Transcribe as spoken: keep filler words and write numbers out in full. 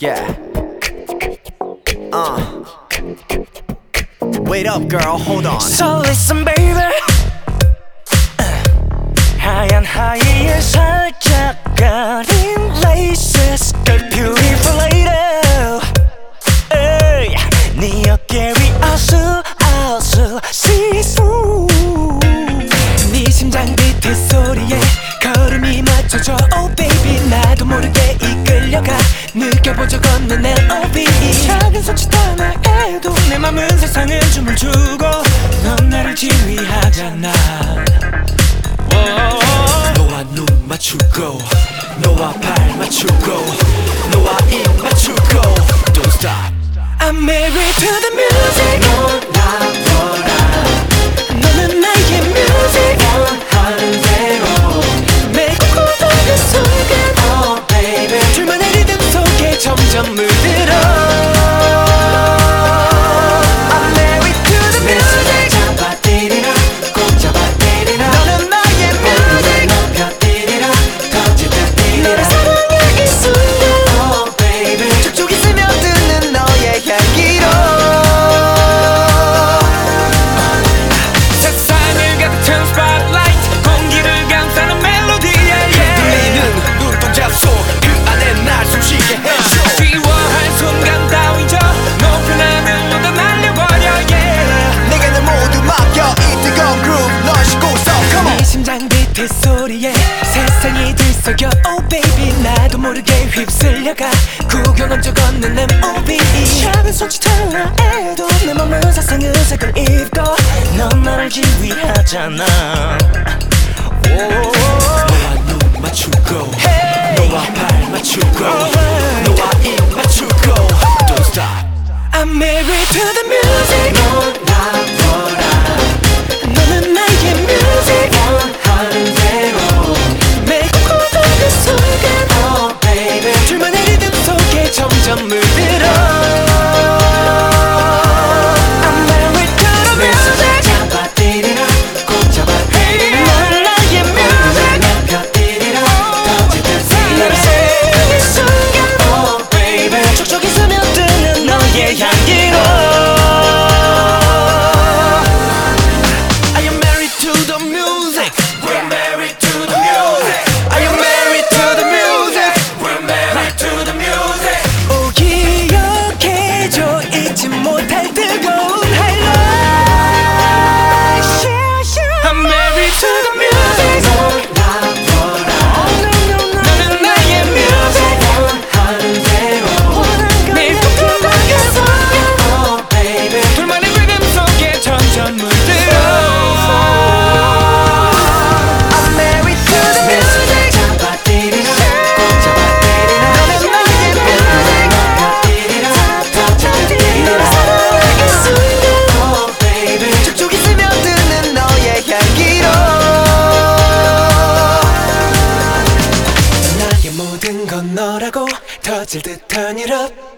Yeah. Uh. Wait up, girl. Hold on. So listen, baby. 하얀 하이에 살짝 가린 laces, girl, beautiful lady. 에이, 네 어깨 위 아슬아슬 시소. 네 심장 비트 소리에 걸음이 맞춰져. Oh baby, 나도 모르게 이끌려가. 느껴본 적 없는 멜로디. 작은 손짓 하나에도 내 맘은 세상을 춤을 추고. 넌 나를 지휘하잖아. 너와 눈 맞추고 너와 발 맞추고 너와 입 맞추고 Don't stop. I'm married to the music. 놀아보라 너는 나의 music. 원하는 대로 매일 꿈꾸던 순간 Oh baby 둘만의 리듬 속에 점점 물들어. I'm married to the music. 잡아뜨리라 꼭 잡아뜨리라 너는 나의 music. 높여뜨리라 터지듯 뛰리라 너를 사랑해 이 순간 Oh baby 저쪽이 스며드는 너의 향기로. 세상을 가득 spotlight, 공기를 감싸는 멜로디. yeah, yeah. 들리는 눈동자 속 그 안에 날 숨쉬게 해줘 쉬워할 순간 따위죠. 높은 하늘로 다 날려버려. yeah. 내게 널 모두 맡겨. 이 뜨거운 groove 널 싣고서 come on. 네 심장 비트 소리에 세상이 들썩여. Oh baby, 나도 모르게 휩쓸려가. 구경한 적 없는 엠오비. 작은 손짓 하나에도 내 맘은 세상의 색을 입고. 넌 나를 지휘하잖아. 너와 눈 맞추고 Hey. 너와 발 맞추고 Alright. 너와 입 맞추고 Don't stop. I'm married to the music. 놀아보라 너는 나의 music. 원하는 대로 매일 꿈꾸던 그 순간 Oh baby 둘만의 리듬 속에 점점 물들어. I'm married to the music. 잡아뜨리라 꼭 잡아뜨리라 넌 나의 music. 높여뜨리라 터지듯 너를 뛰리라 사랑해 이 순간 Oh baby 촉촉이 스며드는 너의 향기로. I am married to the music. We're married to the music I am married to the music. We're married to the music 오, 기억해줘. 잊지 못할 뜨거운 highlight. I'm married to the music. 놀아보라 너는 나의 music. 원하는 대로 매일 꿈꾸던 그 순간 Oh baby 둘만의 리듬 속에 점점 물들어. I'm married to the music. 잡아뜨리라 꼭 잡아뜨리라 너는 나의 music. 높여뜨리라 터지듯 뛰리라 너를 사랑해 이 순간 Oh baby 저쪽이 스며드는 너의 향기로. 나의 모든 건 너라고 터질 듯 turn it up.